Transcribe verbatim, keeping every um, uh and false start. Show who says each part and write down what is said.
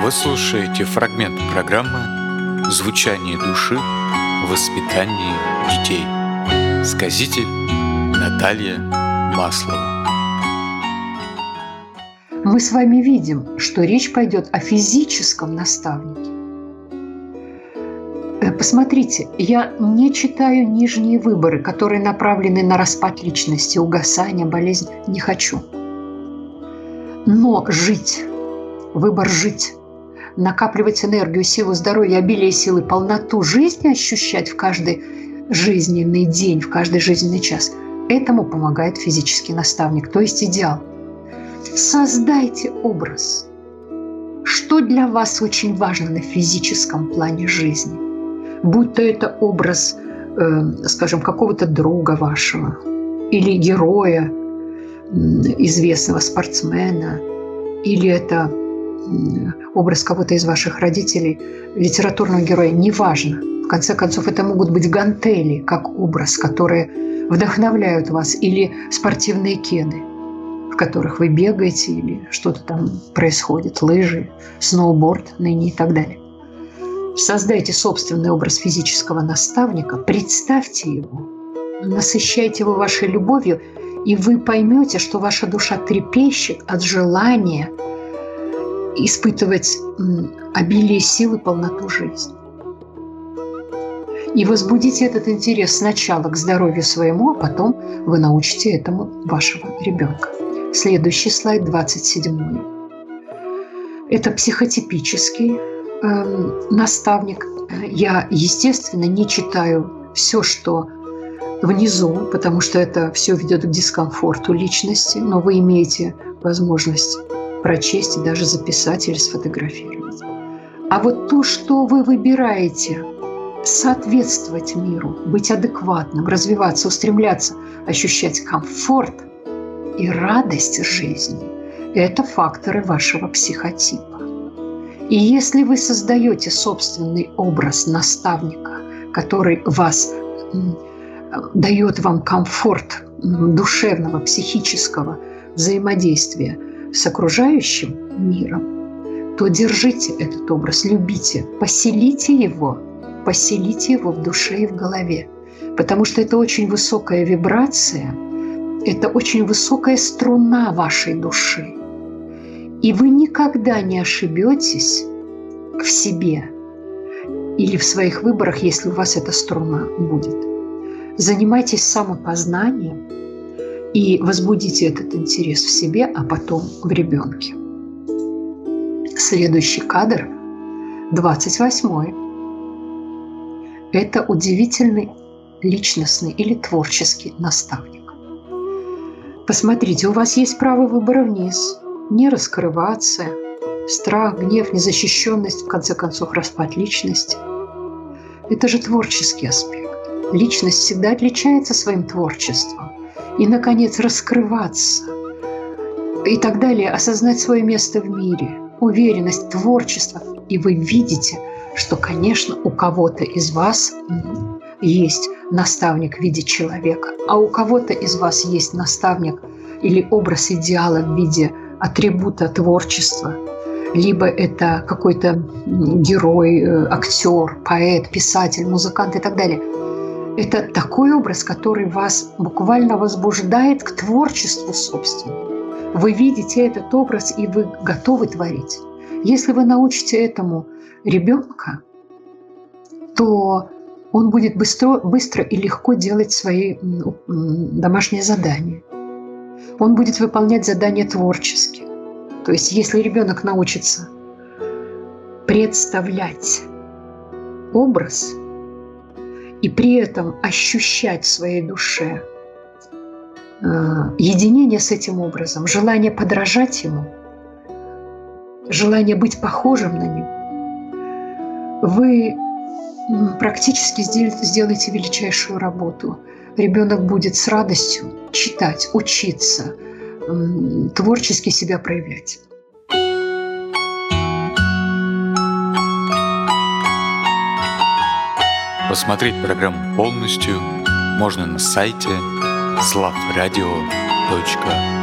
Speaker 1: Вы слушаете фрагмент программы «Звучание души в воспитании детей». Сказитель Наталья Маслова.
Speaker 2: Мы с вами видим, что речь пойдет о физическом наставнике. Посмотрите, я не читаю нижние выборы, которые направлены на распад личности, угасание, болезнь. Не хочу. Но жить, выбор жить, накапливать энергию, силу, здоровье, обилие силы, полноту жизни ощущать в каждый жизненный день, в каждый жизненный час, этому помогает физический наставник, то есть идеал. Создайте образ. Что для вас очень важно на физическом плане жизни? Будь то это образ, э, скажем, какого-то друга вашего или героя, э, известного спортсмена, или это э, образ кого-то из ваших родителей, литературного героя, неважно. В конце концов, это могут быть гантели, как образ, которые вдохновляют вас, или спортивные кеды, в которых вы бегаете, или что-то там происходит, лыжи, сноуборд ныне и так далее. Создайте собственный образ физического наставника, представьте его, насыщайте его вашей любовью, и вы поймете, что ваша душа трепещет от желания испытывать обилие сил и полноту жизни. И возбудите этот интерес сначала к здоровью своему, а потом вы научите этому вашего ребенка. Следующий слайд, двадцать седьмой. Это психотипический э, наставник. Я, естественно, не читаю все, что внизу, потому что это все ведет к дискомфорту личности, но вы имеете возможность прочесть и даже записать или сфотографировать. А вот то, что вы выбираете, соответствовать миру, быть адекватным, развиваться, устремляться, ощущать комфорт и радость жизни – это факторы вашего психотипа. И если вы создаете собственный образ наставника, который вас дает вам комфорт душевного, психического взаимодействия с окружающим миром, то держите этот образ, любите, поселите его, поселите его в душе и в голове, потому что это очень высокая вибрация, это очень высокая струна вашей души. И вы никогда не ошибетесь в себе или в своих выборах, если у вас эта струна будет. Занимайтесь самопознанием и возбудите этот интерес в себе, а потом в ребенке. Следующий кадр, двадцать восьмой. Это удивительный личностный или творческий наставник. Посмотрите, у вас есть право выбора вниз. Не раскрываться, страх, гнев, незащищенность, в конце концов, распад личности. Это же творческий аспект. Личность всегда отличается своим творчеством. И, наконец, раскрываться. И так далее, осознать свое место в мире, уверенность, творчество. И вы видите, что, конечно, у кого-то из вас есть наставник в виде человека, а у кого-то из вас есть наставник или образ идеала в виде атрибута творчества, либо это какой-то герой, актер, поэт, писатель, музыкант и так далее. Это такой образ, который вас буквально возбуждает к творчеству собственному. Вы видите этот образ, и вы готовы творить. Если вы научите этому ребенка, то он будет быстро, быстро и легко делать свои домашние задания. Он будет выполнять задания творчески. То есть, если ребенок научится представлять образ и при этом ощущать в своей душе э, единение с этим образом, желание подражать ему, желание быть похожим на него, вы практически сделаете величайшую работу. Ребенок будет с радостью читать, учиться, творчески себя проявлять.
Speaker 1: Посмотреть программу полностью можно на сайте славрадио точка ру.